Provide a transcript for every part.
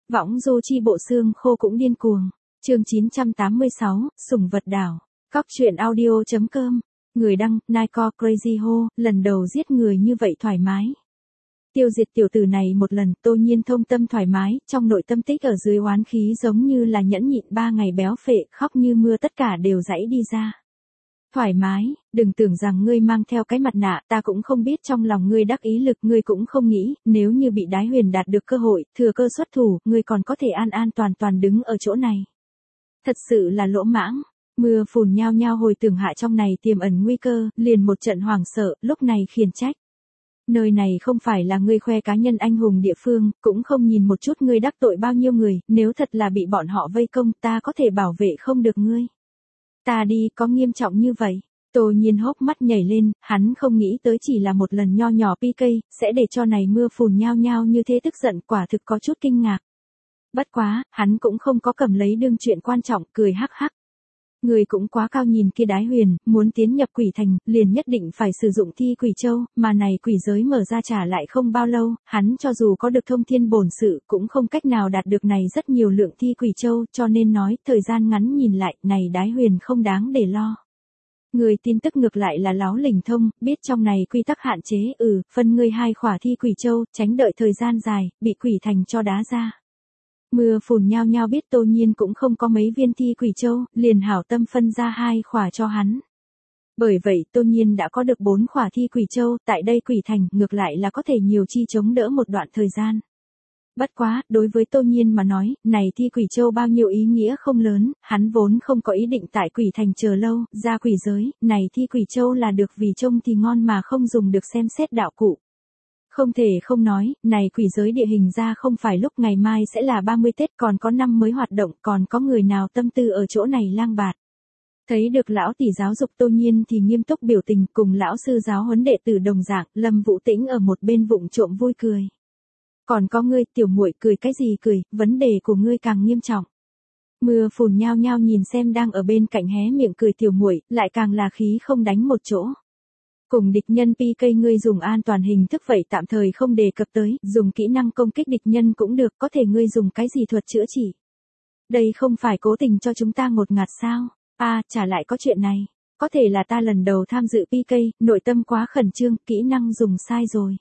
Võng du chi bộ xương khô cũng điên cuồng. Chương 986, sủng vật đảo. Cóc truyện audio.com. Người đăng, Niko Crazy Ho, lần đầu giết người như vậy thoải mái. Tiêu diệt tiểu tử này một lần, Tô Nhiên thông tâm thoải mái, trong nội tâm tích ở dưới oán khí giống như là nhẫn nhịn 3 ngày béo phệ, khóc như mưa tất cả đều rãy đi ra. Thoải mái, đừng tưởng rằng ngươi mang theo cái mặt nạ, ta cũng không biết trong lòng ngươi đắc ý lực, ngươi cũng không nghĩ, nếu như bị Đái Huyền đạt được cơ hội, thừa cơ xuất thủ, ngươi còn có thể an an toàn toàn đứng ở chỗ này. Thật sự là lỗ mãng. Mưa phùn nhao nhao hồi tưởng hạ trong này tiềm ẩn nguy cơ, liền một trận hoảng sợ, lúc này khiển trách. Nơi này không phải là ngươi khoe cá nhân anh hùng địa phương, cũng không nhìn một chút ngươi đắc tội bao nhiêu người, nếu thật là bị bọn họ vây công, ta có thể bảo vệ không được ngươi. Ta đi, có nghiêm trọng như vậy. Tô Nhiên hốc mắt nhảy lên, hắn không nghĩ tới chỉ là một lần nho nhỏ PK, sẽ để cho này mưa phùn nhao nhao như thế tức giận, quả thực có chút kinh ngạc. Bất quá, hắn cũng không có cầm lấy đương chuyện quan trọng, cười hắc hắc. Người cũng quá cao nhìn kia Đái Huyền, muốn tiến nhập quỷ thành, liền nhất định phải sử dụng thi quỷ châu, mà này quỷ giới mở ra trả lại không bao lâu, hắn cho dù có được thông thiên bổn sự, cũng không cách nào đạt được này rất nhiều lượng thi quỷ châu, cho nên nói, thời gian ngắn nhìn lại, này Đái Huyền không đáng để lo. Người tin tức ngược lại là láo lỉnh thông, biết trong này quy tắc hạn chế, phân ngươi 2 khỏa thi quỷ châu, tránh đợi thời gian dài, bị quỷ thành cho đá ra. Mưa phùn nhao nhao biết Tô Nhiên cũng không có mấy viên thi quỷ châu, liền hảo tâm phân ra 2 khỏa cho hắn. Bởi vậy Tô Nhiên đã có được 4 khỏa thi quỷ châu, tại đây quỷ thành ngược lại là có thể nhiều chi chống đỡ một đoạn thời gian. Bất quá, đối với Tô Nhiên mà nói, này thi quỷ châu bao nhiêu ý nghĩa không lớn, hắn vốn không có ý định tại quỷ thành chờ lâu, ra quỷ giới, này thi quỷ châu là được vì trông thì ngon mà không dùng được xem xét đạo cụ. Không thể không nói, này quỷ giới địa hình ra không phải lúc ngày mai sẽ là 30 Tết còn có năm mới hoạt động, còn có người nào tâm tư ở chỗ này lang bạt. Thấy được lão tỷ giáo dục Tô Nhiên thì nghiêm túc biểu tình cùng lão sư giáo huấn đệ tử đồng dạng, Lâm Vũ Tĩnh ở một bên vụng trộm vui cười. Còn có ngươi, tiểu muội cười cái gì cười, vấn đề của ngươi càng nghiêm trọng. Mưa phùn nhao nhao nhìn xem đang ở bên cạnh hé miệng cười tiểu muội, lại càng là khí không đánh một chỗ. Cùng địch nhân PK ngươi dùng an toàn hình thức vậy tạm thời không đề cập tới, dùng kỹ năng công kích địch nhân cũng được, có thể ngươi dùng cái gì thuật chữa trị. Đây không phải cố tình cho chúng ta ngột ngạt sao? Chả lại có chuyện này. Có thể là ta lần đầu tham dự PK, nội tâm quá khẩn trương, kỹ năng dùng sai rồi.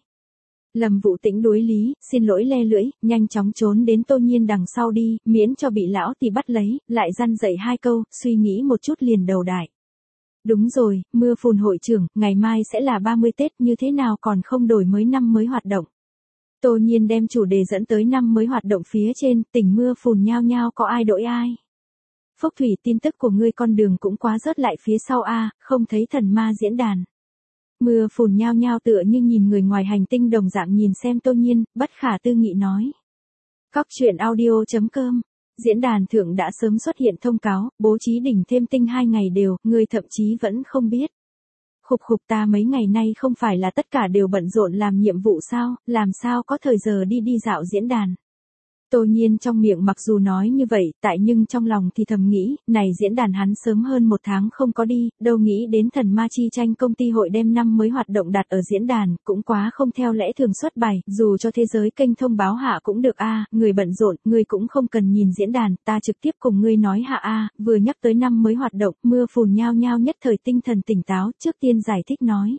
Lâm Vũ Tĩnh đối lý, xin lỗi le lưỡi, nhanh chóng trốn đến Tô Nhiên đằng sau đi, miễn cho bị lão tỷ bắt lấy, lại răn dạy 2 câu, suy nghĩ một chút liền đầu đại. Đúng rồi, mưa phùn hội trưởng, ngày mai sẽ là 30 Tết, như thế nào còn không đổi mới năm mới hoạt động. Tô Nhiên đem chủ đề dẫn tới năm mới hoạt động phía trên, tỉnh mưa phùn nhao nhao có ai đổi ai. Phúc Thủy, tin tức của ngươi con đường cũng quá rớt lại phía sau không thấy thần ma diễn đàn. Mưa phùn nhao nhao tựa như nhìn người ngoài hành tinh đồng dạng nhìn xem Tô Nhiên, bất khả tư nghị nói. Cóc truyện audio.com. Diễn đàn thượng đã sớm xuất hiện thông cáo, bố trí đỉnh thêm tinh 2 ngày đều, người thậm chí vẫn không biết. Khục ta mấy ngày nay không phải là tất cả đều bận rộn làm nhiệm vụ sao, làm sao có thời giờ đi dạo diễn đàn. Tô Nhiên trong miệng mặc dù nói như vậy, nhưng trong lòng thì thầm nghĩ, này diễn đàn hắn sớm hơn 1 tháng không có đi, đâu nghĩ đến thần ma chi tranh công ty hội đem năm mới hoạt động đặt ở diễn đàn, cũng quá không theo lẽ thường xuất bài, dù cho thế giới kênh thông báo hạ cũng được người bận rộn, ngươi cũng không cần nhìn diễn đàn, ta trực tiếp cùng ngươi nói hạ vừa nhắc tới năm mới hoạt động, mưa phùn nhao nhao nhất thời tinh thần tỉnh táo, trước tiên giải thích nói.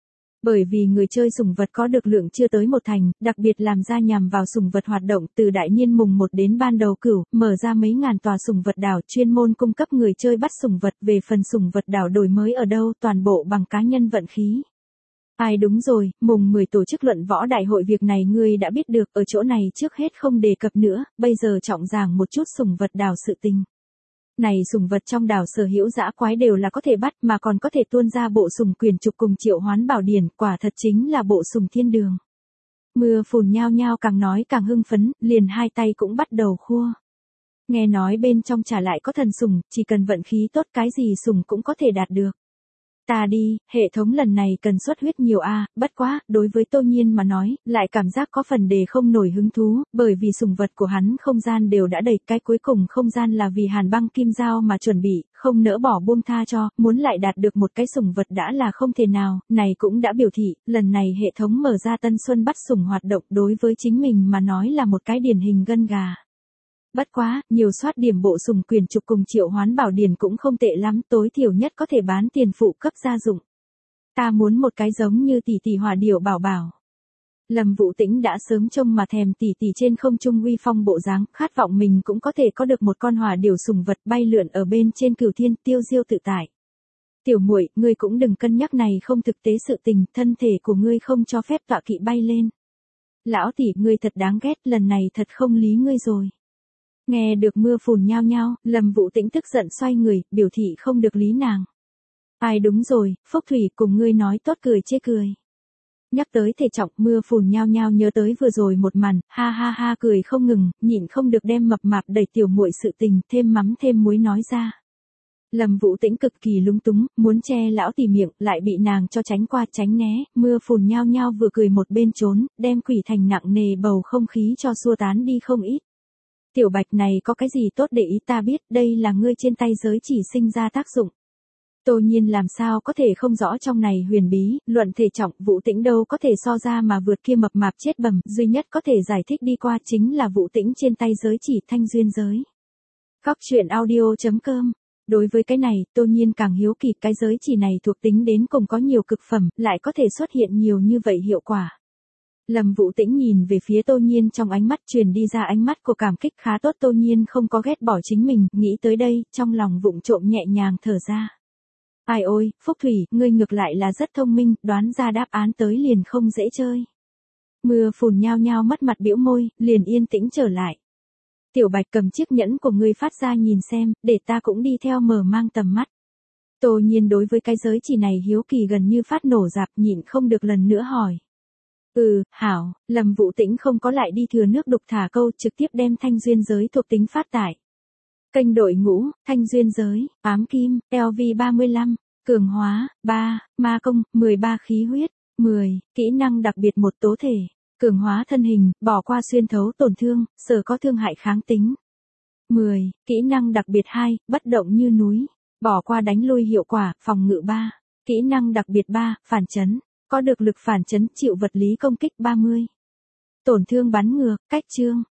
Bởi vì người chơi sủng vật có được lượng chưa tới 1 thành, đặc biệt làm ra nhằm vào sủng vật hoạt động từ đại niên mùng 1 đến ban đầu cửu, mở ra mấy ngàn tòa sủng vật đảo chuyên môn cung cấp người chơi bắt sủng vật, về phần sủng vật đảo đổi mới ở đâu toàn bộ bằng cá nhân vận khí. Đúng rồi, mùng 10 tổ chức luận võ đại hội việc này ngươi đã biết được, ở chỗ này trước hết không đề cập nữa, bây giờ trọng giảng một chút sủng vật đảo sự tình. Này sủng vật trong đảo sở hữu dã quái đều là có thể bắt mà còn có thể tuôn ra bộ sủng quyền trục cùng triệu hoán bảo điển, quả thật chính là bộ sủng thiên đường. Mưa phùn nhao nhao càng nói càng hưng phấn, liền 2 tay cũng bắt đầu khua. Nghe nói bên trong trả lại có thần sủng, chỉ cần vận khí tốt cái gì sủng cũng có thể đạt được. Ta đi, hệ thống lần này cần xuất huyết nhiều bất quá, đối với Tô Nhiên mà nói, lại cảm giác có phần đề không nổi hứng thú, bởi vì sủng vật của hắn không gian đều đã đầy, cái cuối cùng không gian là vì Hàn Băng Kim Giao mà chuẩn bị, không nỡ bỏ buông tha cho, muốn lại đạt được một cái sủng vật đã là không thể nào, này cũng đã biểu thị, lần này hệ thống mở ra tân xuân bắt sủng hoạt động đối với chính mình mà nói là một cái điển hình gân gà. Bất quá, nhiều soát điểm bộ sùng quyền trục cùng triệu hoán bảo điển cũng không tệ lắm, tối thiểu nhất có thể bán tiền phụ cấp gia dụng. Ta muốn một cái giống như tỷ tỷ hỏa điểu bảo bảo. Lâm Vũ Tĩnh đã sớm trông mà thèm tỷ tỷ trên không trung uy phong bộ dáng, khát vọng mình cũng có thể có được một con hỏa điểu sùng vật bay lượn ở bên trên cửu thiên, tiêu diêu tự tại. Tiểu muội, ngươi cũng đừng cân nhắc này không thực tế sự tình, thân thể của ngươi không cho phép tọa kỵ bay lên. Lão tỷ, ngươi thật đáng ghét, lần này thật không lý ngươi rồi. Nghe được mưa phùn nhao nhao, Lâm Vũ Tĩnh tức giận xoay người, biểu thị không được lý nàng. Ai đúng rồi, Phúc Thủy cùng ngươi nói tốt cười chê cười. Nhắc tới thể trọng, mưa phùn nhao nhao nhớ tới vừa rồi một màn, ha ha ha cười không ngừng, nhịn không được đem mập mạp đẩy tiểu muội sự tình, thêm mắm thêm muối nói ra. Lâm Vũ Tĩnh cực kỳ lúng túng, muốn che lão tỷ miệng, lại bị nàng cho tránh qua tránh né, mưa phùn nhao nhao vừa cười một bên trốn, đem quỷ thành nặng nề bầu không khí cho xua tán đi không ít. Tiểu Bạch này có cái gì tốt để ý, ta biết, đây là ngươi trên tay giới chỉ sinh ra tác dụng. Tô Nhiên làm sao có thể không rõ trong này huyền bí, luận thể trọng, Vũ Tĩnh đâu có thể so ra mà vượt kia mập mạp chết bầm, duy nhất có thể giải thích đi qua chính là Vũ Tĩnh trên tay giới chỉ thanh duyên giới. Góc truyện audio.com. Đối với cái này, Tô Nhiên càng hiếu kỳ, cái giới chỉ này thuộc tính đến cùng có nhiều cực phẩm, lại có thể xuất hiện nhiều như vậy hiệu quả. Lâm Vũ Tĩnh nhìn về phía Tô Nhiên, trong ánh mắt truyền đi ra ánh mắt của cảm kích, khá tốt. Tô Nhiên không có ghét bỏ chính mình, nghĩ tới đây, trong lòng vụng trộm nhẹ nhàng thở ra. Ai ôi, Phúc Thủy, ngươi ngược lại là rất thông minh, đoán ra đáp án tới liền không dễ chơi. Mưa phùn nhao nhao mất mặt bĩu môi, liền yên tĩnh trở lại. Tiểu Bạch, cầm chiếc nhẫn của ngươi phát ra nhìn xem, để ta cũng đi theo mở mang tầm mắt. Tô Nhiên đối với cái giới chỉ này hiếu kỳ gần như phát nổ rạp, nhịn không được lần nữa hỏi. Hảo, Lâm Vũ Tĩnh không có lại đi thừa nước đục thả câu, trực tiếp đem thanh duyên giới thuộc tính phát tải. Kênh đội ngũ, thanh duyên giới, ám kim, LV35, cường hóa, 3, ma công, 13 khí huyết, 10, kỹ năng đặc biệt một tố thể, cường hóa thân hình, bỏ qua xuyên thấu tổn thương, sở có thương hại kháng tính. 10, kỹ năng đặc biệt 2, bất động như núi, bỏ qua đánh lui hiệu quả, phòng ngự 3, kỹ năng đặc biệt 3, phản chấn, có được lực phản chấn, chịu vật lý công kích 30. Tổn thương bắn ngược, cách chương.